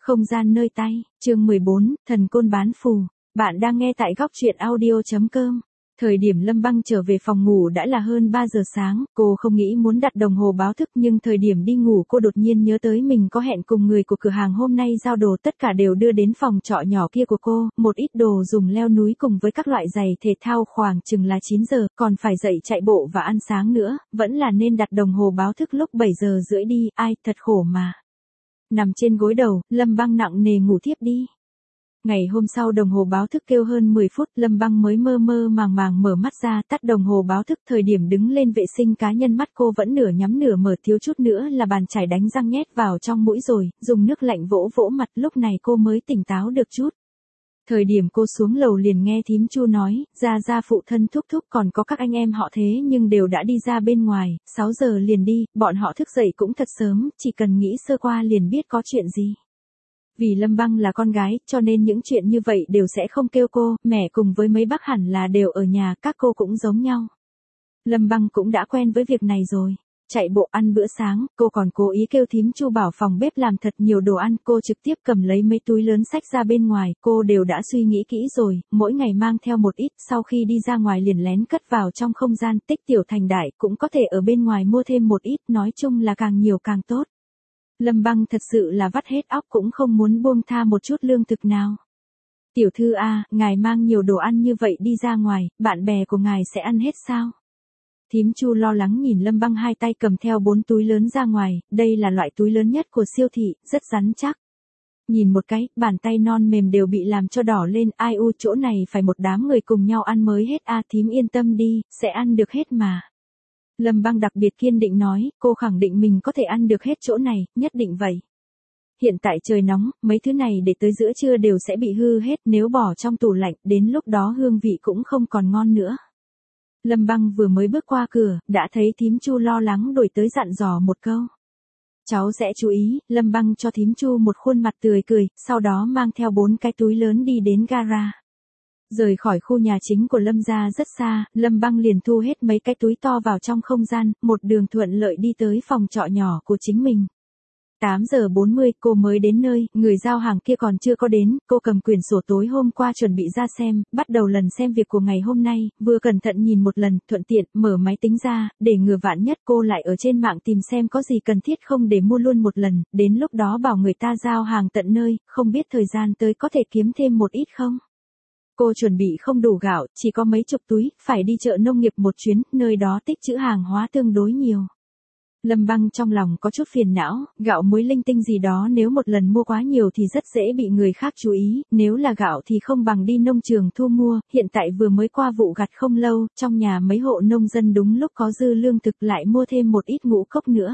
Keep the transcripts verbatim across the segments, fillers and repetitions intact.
Không gian nơi tay, chương mười bốn, thần côn bán phù. Bạn đang nghe tại góc truyện audio chấm com. Thời điểm Lâm Băng trở về phòng ngủ đã là hơn ba giờ sáng, cô không nghĩ muốn đặt đồng hồ báo thức nhưng thời điểm đi ngủ cô đột nhiên nhớ tới mình có hẹn cùng người của cửa hàng hôm nay giao đồ, tất cả đều đưa đến phòng trọ nhỏ kia của cô, một ít đồ dùng leo núi cùng với các loại giày thể thao, khoảng chừng là chín giờ, còn phải dậy chạy bộ và ăn sáng nữa, vẫn là nên đặt đồng hồ báo thức lúc bảy giờ rưỡi đi, ai, thật khổ mà. Nằm trên gối đầu, Lâm Băng nặng nề ngủ thiếp đi. Ngày hôm sau đồng hồ báo thức kêu hơn mười phút, Lâm Băng mới mơ mơ màng màng mở mắt ra, tắt đồng hồ báo thức. Thời điểm đứng lên vệ sinh cá nhân, mắt cô vẫn nửa nhắm nửa mở, thiếu chút nữa là bàn chải đánh răng nhét vào trong mũi rồi, dùng nước lạnh vỗ vỗ mặt, lúc này cô mới tỉnh táo được chút. Thời điểm cô xuống lầu liền nghe thím Chu nói, ra ra phụ thân thúc thúc còn có các anh em họ thế nhưng đều đã đi ra bên ngoài, sáu giờ liền đi, bọn họ thức dậy cũng thật sớm, chỉ cần nghĩ sơ qua liền biết có chuyện gì. Vì Lâm Băng là con gái, cho nên những chuyện như vậy đều sẽ không kêu cô, mẹ cùng với mấy bác hẳn là đều ở nhà, các cô cũng giống nhau. Lâm Băng cũng đã quen với việc này rồi. Chạy bộ ăn bữa sáng, cô còn cố ý kêu thím Chu bảo phòng bếp làm thật nhiều đồ ăn, cô trực tiếp cầm lấy mấy túi lớn xách ra bên ngoài, cô đều đã suy nghĩ kỹ rồi, mỗi ngày mang theo một ít, sau khi đi ra ngoài liền lén cất vào trong không gian, tích tiểu thành đại, cũng có thể ở bên ngoài mua thêm một ít, nói chung là càng nhiều càng tốt. Lâm Băng thật sự là vắt hết óc cũng không muốn buông tha một chút lương thực nào. Tiểu thư a, ngài mang nhiều đồ ăn như vậy đi ra ngoài, bạn bè của ngài sẽ ăn hết sao? Thím Chu lo lắng nhìn Lâm Băng hai tay cầm theo bốn túi lớn ra ngoài, đây là loại túi lớn nhất của siêu thị, rất rắn chắc. Nhìn một cái, bàn tay non mềm đều bị làm cho đỏ lên, ai u, chỗ này phải một đám người cùng nhau ăn mới hết a, thím yên tâm đi, sẽ ăn được hết mà. Lâm Băng đặc biệt kiên định nói, cô khẳng định mình có thể ăn được hết chỗ này, nhất định vậy. Hiện tại trời nóng, mấy thứ này để tới giữa trưa đều sẽ bị hư hết, nếu bỏ trong tủ lạnh, đến lúc đó hương vị cũng không còn ngon nữa. Lâm Băng vừa mới bước qua cửa, đã thấy thím Chu lo lắng đổi tới dặn dò một câu. Cháu sẽ chú ý, Lâm Băng cho thím Chu một khuôn mặt tươi cười, sau đó mang theo bốn cái túi lớn đi đến gara. Rời khỏi khu nhà chính của Lâm gia rất xa, Lâm Băng liền thu hết mấy cái túi to vào trong không gian, một đường thuận lợi đi tới phòng trọ nhỏ của chính mình. tám giờ bốn mươi cô mới đến nơi, người giao hàng kia còn chưa có đến, cô cầm quyển sổ tối hôm qua chuẩn bị ra xem, bắt đầu lần xem việc của ngày hôm nay, vừa cẩn thận nhìn một lần, thuận tiện, mở máy tính ra, để ngừa vạn nhất cô lại ở trên mạng tìm xem có gì cần thiết không để mua luôn một lần, đến lúc đó bảo người ta giao hàng tận nơi, không biết thời gian tới có thể kiếm thêm một ít không? Cô chuẩn bị không đủ gạo, chỉ có mấy chục túi, phải đi chợ nông nghiệp một chuyến, nơi đó tích trữ hàng hóa tương đối nhiều. Lâm Băng trong lòng có chút phiền não, gạo muối linh tinh gì đó nếu một lần mua quá nhiều thì rất dễ bị người khác chú ý, nếu là gạo thì không bằng đi nông trường thu mua, hiện tại vừa mới qua vụ gặt không lâu, trong nhà mấy hộ nông dân đúng lúc có dư lương thực lại mua thêm một ít ngũ cốc nữa.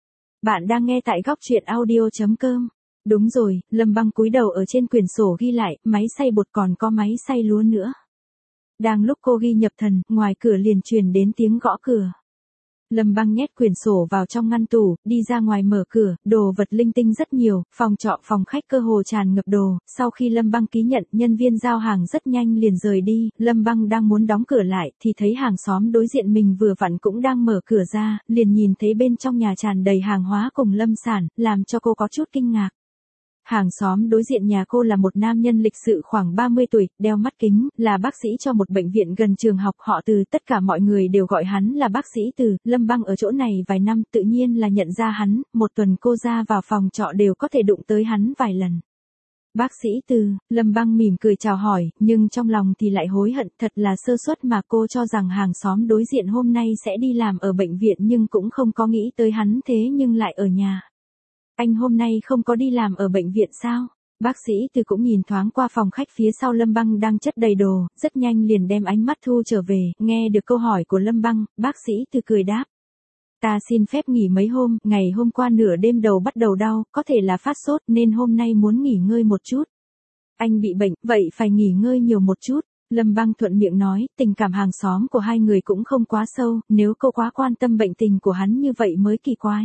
Bạn đang nghe tại góc truyện audio chấm com. Đúng rồi, Lâm Băng cúi đầu ở trên quyển sổ ghi lại, máy xay bột còn có máy xay lúa nữa. Đang lúc cô ghi nhập thần, ngoài cửa liền truyền đến tiếng gõ cửa. Lâm Băng nhét quyển sổ vào trong ngăn tủ, đi ra ngoài mở cửa, đồ vật linh tinh rất nhiều, phòng trọ phòng khách cơ hồ tràn ngập đồ, sau khi Lâm Băng ký nhận, nhân viên giao hàng rất nhanh liền rời đi, Lâm Băng đang muốn đóng cửa lại, thì thấy hàng xóm đối diện mình vừa vặn cũng đang mở cửa ra, liền nhìn thấy bên trong nhà tràn đầy hàng hóa cùng lâm sản, làm cho cô có chút kinh ngạc. Hàng xóm đối diện nhà cô là một nam nhân lịch sự khoảng ba mươi tuổi, đeo mắt kính, là bác sĩ cho một bệnh viện gần trường học họ Từ, tất cả mọi người đều gọi hắn là bác sĩ Từ, Lâm Băng ở chỗ này vài năm tự nhiên là nhận ra hắn, một tuần cô ra vào phòng trọ đều có thể đụng tới hắn vài lần. Bác sĩ Từ, Lâm Băng mỉm cười chào hỏi, nhưng trong lòng thì lại hối hận, thật là sơ suất mà cô cho rằng hàng xóm đối diện hôm nay sẽ đi làm ở bệnh viện nhưng cũng không có nghĩ tới hắn thế nhưng lại ở nhà. Anh hôm nay không có đi làm ở bệnh viện sao? Bác sĩ Từ cũng nhìn thoáng qua phòng khách phía sau Lâm Băng đang chất đầy đồ, rất nhanh liền đem ánh mắt thu trở về, nghe được câu hỏi của Lâm Băng, bác sĩ Từ cười đáp. Ta xin phép nghỉ mấy hôm, ngày hôm qua nửa đêm đầu bắt đầu đau, có thể là phát sốt nên hôm nay muốn nghỉ ngơi một chút. Anh bị bệnh, vậy phải nghỉ ngơi nhiều một chút. Lâm Băng thuận miệng nói, tình cảm hàng xóm của hai người cũng không quá sâu, nếu cô quá quan tâm bệnh tình của hắn như vậy mới kỳ quái.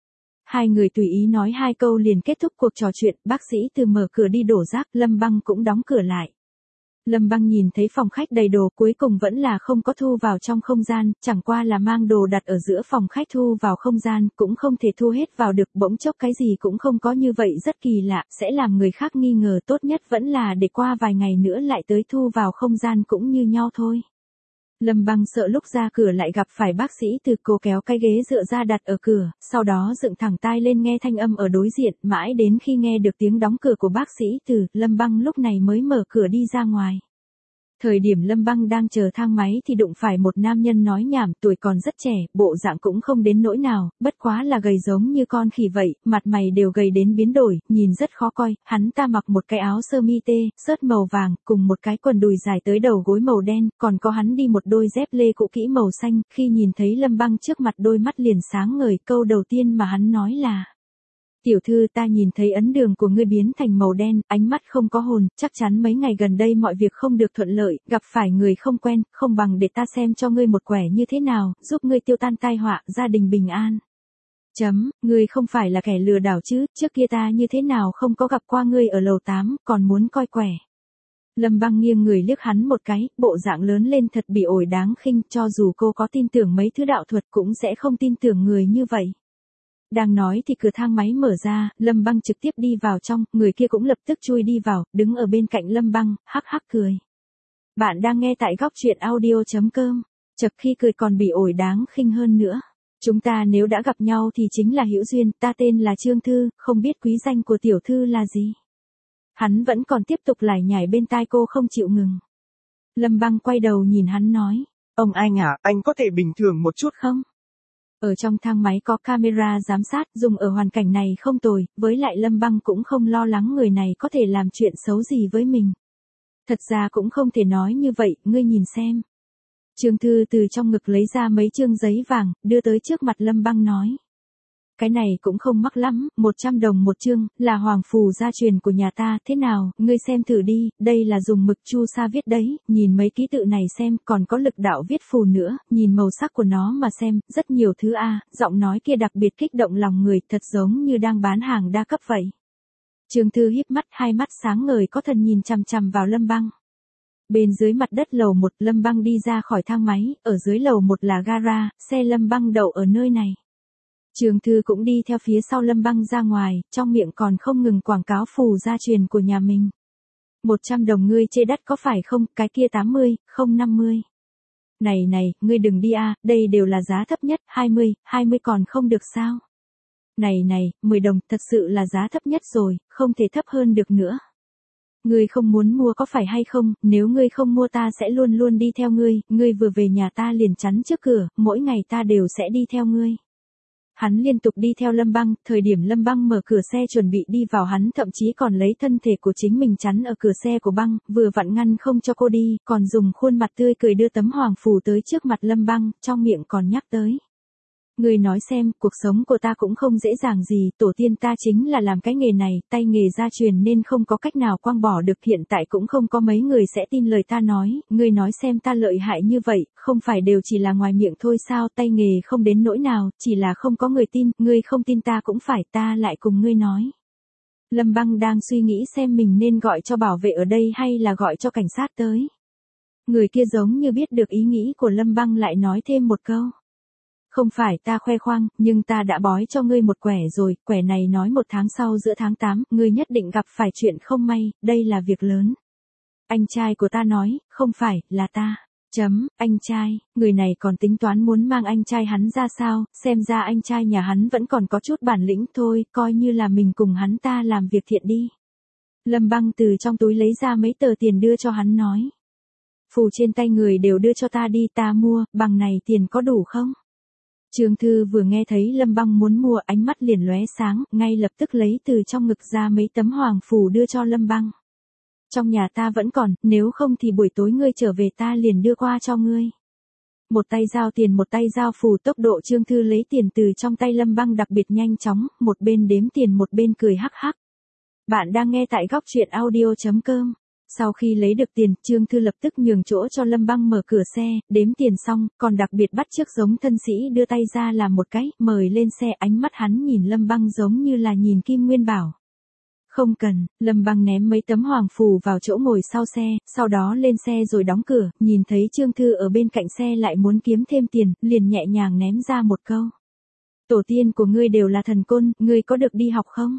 Hai người tùy ý nói hai câu liền kết thúc cuộc trò chuyện, bác sĩ Từ mở cửa đi đổ rác, Lâm Băng cũng đóng cửa lại. Lâm Băng nhìn thấy phòng khách đầy đồ cuối cùng vẫn là không có thu vào trong không gian, chẳng qua là mang đồ đặt ở giữa phòng khách thu vào không gian, cũng không thể thu hết vào được, bỗng chốc cái gì cũng không có như vậy rất kỳ lạ, sẽ làm người khác nghi ngờ, tốt nhất vẫn là để qua vài ngày nữa lại tới thu vào không gian cũng như nhau thôi. Lâm Băng sợ lúc ra cửa lại gặp phải bác sĩ Từ, cô kéo cái ghế dựa ra đặt ở cửa, sau đó dựng thẳng tai lên nghe thanh âm ở đối diện, mãi đến khi nghe được tiếng đóng cửa của bác sĩ Từ, Lâm Băng lúc này mới mở cửa đi ra ngoài. Thời điểm Lâm Băng đang chờ thang máy thì đụng phải một nam nhân nói nhảm, tuổi còn rất trẻ, bộ dạng cũng không đến nỗi nào, bất quá là gầy giống như con khỉ vậy, mặt mày đều gầy đến biến đổi, nhìn rất khó coi, hắn ta mặc một cái áo sơ mi tê, sớt màu vàng, cùng một cái quần đùi dài tới đầu gối màu đen, còn có hắn đi một đôi dép lê cũ kỹ màu xanh, khi nhìn thấy Lâm Băng trước mặt đôi mắt liền sáng ngời, câu đầu tiên mà hắn nói là: "Tiểu thư, ta nhìn thấy ấn đường của ngươi biến thành màu đen, ánh mắt không có hồn, chắc chắn mấy ngày gần đây mọi việc không được thuận lợi, gặp phải người không quen, không bằng để ta xem cho ngươi một quẻ như thế nào, giúp ngươi tiêu tan tai họa, gia đình bình an." Chấm, ngươi không phải là kẻ lừa đảo chứ, trước kia ta như thế nào không có gặp qua ngươi ở lầu tám, còn muốn coi quẻ. Lâm Băng nghiêng người liếc hắn một cái, bộ dạng lớn lên thật bị ổi đáng khinh, cho dù cô có tin tưởng mấy thứ đạo thuật cũng sẽ không tin tưởng người như vậy. Đang nói thì cửa thang máy mở ra, Lâm Băng trực tiếp đi vào trong, người kia cũng lập tức chui đi vào, đứng ở bên cạnh Lâm Băng, hắc hắc cười. Bạn đang nghe tại góc truyện audio.com, chật khi cười còn bị ổi đáng khinh hơn nữa. Chúng ta nếu đã gặp nhau thì chính là hữu duyên, ta tên là Trương Thư, không biết quý danh của tiểu thư là gì. Hắn vẫn còn tiếp tục lải nhải bên tai cô không chịu ngừng. Lâm Băng quay đầu nhìn hắn nói, ông anh à, anh có thể bình thường một chút không? Ở trong thang máy có camera giám sát, dùng ở hoàn cảnh này không tồi, với lại Lâm Băng cũng không lo lắng người này có thể làm chuyện xấu gì với mình. Thật ra cũng không thể nói như vậy, ngươi nhìn xem. Trương Thư từ trong ngực lấy ra mấy chương giấy vàng, đưa tới trước mặt Lâm Băng nói. Cái này cũng không mắc lắm, một trăm đồng một chương, là hoàng phù gia truyền của nhà ta, thế nào, ngươi xem thử đi, đây là dùng mực chu sa viết đấy, nhìn mấy ký tự này xem, còn có lực đạo viết phù nữa, nhìn màu sắc của nó mà xem, rất nhiều thứ a, giọng nói kia đặc biệt kích động lòng người, thật giống như đang bán hàng đa cấp vậy. Trương Thư híp mắt, hai mắt sáng ngời có thần nhìn chằm chằm vào Lâm Băng. Bên dưới mặt đất lầu một, Lâm Băng đi ra khỏi thang máy, ở dưới lầu một là gara, xe Lâm Băng đậu ở nơi này. Trương Thư cũng đi theo phía sau Lâm Băng ra ngoài, trong miệng còn không ngừng quảng cáo phù gia truyền của nhà mình. một trăm đồng ngươi chê đắt có phải không, cái kia tám mươi, không năm mươi. Này này, ngươi đừng đi a, đây đều là giá thấp nhất, hai mươi, hai mươi còn không được sao? Này này, mười đồng, thật sự là giá thấp nhất rồi, không thể thấp hơn được nữa. Ngươi không muốn mua có phải hay không, nếu ngươi không mua ta sẽ luôn luôn đi theo ngươi, ngươi vừa về nhà ta liền chắn trước cửa, mỗi ngày ta đều sẽ đi theo ngươi. Hắn liên tục đi theo Lâm Băng, thời điểm Lâm Băng mở cửa xe chuẩn bị đi vào hắn thậm chí còn lấy thân thể của chính mình chắn ở cửa xe của Băng, vừa vặn ngăn không cho cô đi, còn dùng khuôn mặt tươi cười đưa tấm hoàng phù tới trước mặt Lâm Băng, trong miệng còn nhắc tới. Người nói xem, cuộc sống của ta cũng không dễ dàng gì, tổ tiên ta chính là làm cái nghề này, tay nghề gia truyền nên không có cách nào quang bỏ được, hiện tại cũng không có mấy người sẽ tin lời ta nói, ngươi nói xem ta lợi hại như vậy, không phải đều chỉ là ngoài miệng thôi sao, tay nghề không đến nỗi nào, chỉ là không có người tin, ngươi không tin ta cũng phải, ta lại cùng ngươi nói. Lâm Băng đang suy nghĩ xem mình nên gọi cho bảo vệ ở đây hay là gọi cho cảnh sát tới. Người kia giống như biết được ý nghĩ của Lâm Băng lại nói thêm một câu. Không phải ta khoe khoang, nhưng ta đã bói cho ngươi một quẻ rồi, quẻ này nói một tháng sau giữa tháng tám, ngươi nhất định gặp phải chuyện không may, đây là việc lớn. Anh trai của ta nói, không phải, là ta. Chấm, anh trai, người này còn tính toán muốn mang anh trai hắn ra sao, xem ra anh trai nhà hắn vẫn còn có chút bản lĩnh thôi, coi như là mình cùng hắn ta làm việc thiện đi. Lâm Băng từ trong túi lấy ra mấy tờ tiền đưa cho hắn nói. Phù trên tay người đều đưa cho ta đi, ta mua, bằng này tiền có đủ không? Trương Thư vừa nghe thấy Lâm Băng muốn mua, ánh mắt liền lóe sáng, ngay lập tức lấy từ trong ngực ra mấy tấm hoàng phù đưa cho Lâm Băng. Trong nhà ta vẫn còn, nếu không thì buổi tối ngươi trở về ta liền đưa qua cho ngươi. Một tay giao tiền một tay giao phù, tốc độ Trương Thư lấy tiền từ trong tay Lâm Băng đặc biệt nhanh chóng, một bên đếm tiền một bên cười hắc hắc. Bạn đang nghe tại góc truyện audio.com. Sau khi lấy được tiền, Trương Thư lập tức nhường chỗ cho Lâm Băng mở cửa xe, đếm tiền xong, còn đặc biệt bắt chước giống thân sĩ đưa tay ra làm một cái, mời lên xe, ánh mắt hắn nhìn Lâm Băng giống như là nhìn Kim Nguyên Bảo. Không cần, Lâm Băng ném mấy tấm hoàng phù vào chỗ ngồi sau xe, sau đó lên xe rồi đóng cửa, nhìn thấy Trương Thư ở bên cạnh xe lại muốn kiếm thêm tiền, liền nhẹ nhàng ném ra một câu. Tổ tiên của ngươi đều là thần côn, ngươi có được đi học không?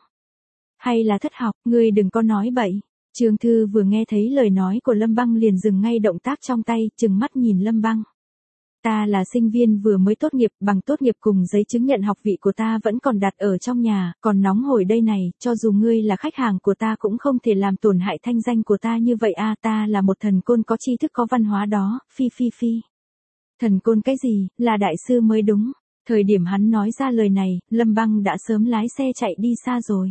Hay là thất học, ngươi đừng có nói bậy. Trương Thư vừa nghe thấy lời nói của Lâm Băng liền dừng ngay động tác trong tay, trừng mắt nhìn Lâm Băng. Ta là sinh viên vừa mới tốt nghiệp, bằng tốt nghiệp cùng giấy chứng nhận học vị của ta vẫn còn đặt ở trong nhà, còn nóng hổi đây này, cho dù ngươi là khách hàng của ta cũng không thể làm tổn hại thanh danh của ta như vậy a, ta là một thần côn có tri thức có văn hóa đó, phi phi phi. Thần côn cái gì, là đại sư mới đúng. Thời điểm hắn nói ra lời này, Lâm Băng đã sớm lái xe chạy đi xa rồi.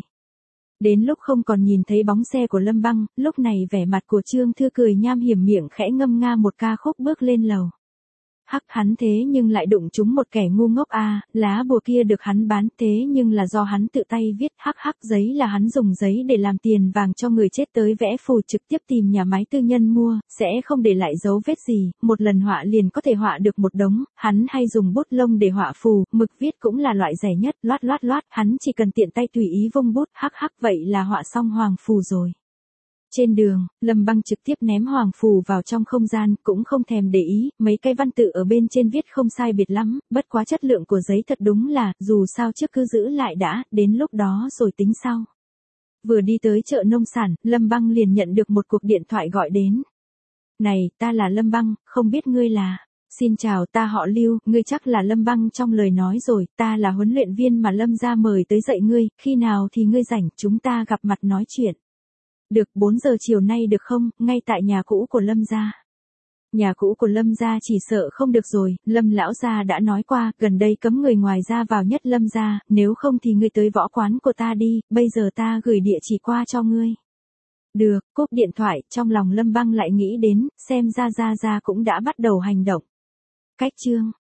Đến lúc không còn nhìn thấy bóng xe của Lâm Băng, lúc này vẻ mặt của Trương Thư cười nham hiểm miệng khẽ ngâm nga một ca khúc bước lên lầu. Hắc, hắn thế nhưng lại đụng trúng một kẻ ngu ngốc a, lá bùa kia được hắn bán thế nhưng là do hắn tự tay viết, hắc hắc, giấy là hắn dùng giấy để làm tiền vàng cho người chết tới vẽ phù trực tiếp tìm nhà máy tư nhân mua, sẽ không để lại dấu vết gì, một lần họa liền có thể họa được một đống, hắn hay dùng bút lông để họa phù, mực viết cũng là loại rẻ nhất, loát loát loát, hắn chỉ cần tiện tay tùy ý vung bút, hắc hắc, vậy là họa xong hoàng phù rồi. Trên đường, Lâm Băng trực tiếp ném hoàng phù vào trong không gian, cũng không thèm để ý, mấy cái văn tự ở bên trên viết không sai biệt lắm, bất quá chất lượng của giấy thật đúng là, dù sao trước cứ giữ lại đã, đến lúc đó rồi tính sau. Vừa đi tới chợ nông sản, Lâm Băng liền nhận được một cuộc điện thoại gọi đến. Này, ta là Lâm Băng, không biết ngươi là... Xin chào, ta họ Lưu, ngươi chắc là Lâm Băng trong lời nói rồi, ta là huấn luyện viên mà Lâm gia mời tới dạy ngươi, khi nào thì ngươi rảnh, chúng ta gặp mặt nói chuyện. Được, bốn giờ chiều nay được không, ngay tại nhà cũ của Lâm gia. Nhà cũ của Lâm gia chỉ sợ không được rồi, Lâm lão gia đã nói qua, gần đây cấm người ngoài ra vào nhất Lâm gia, nếu không thì ngươi tới võ quán của ta đi, bây giờ ta gửi địa chỉ qua cho ngươi. Được, cúp điện thoại, trong lòng Lâm Băng lại nghĩ đến, xem ra Gia Gia cũng đã bắt đầu hành động. Cách chương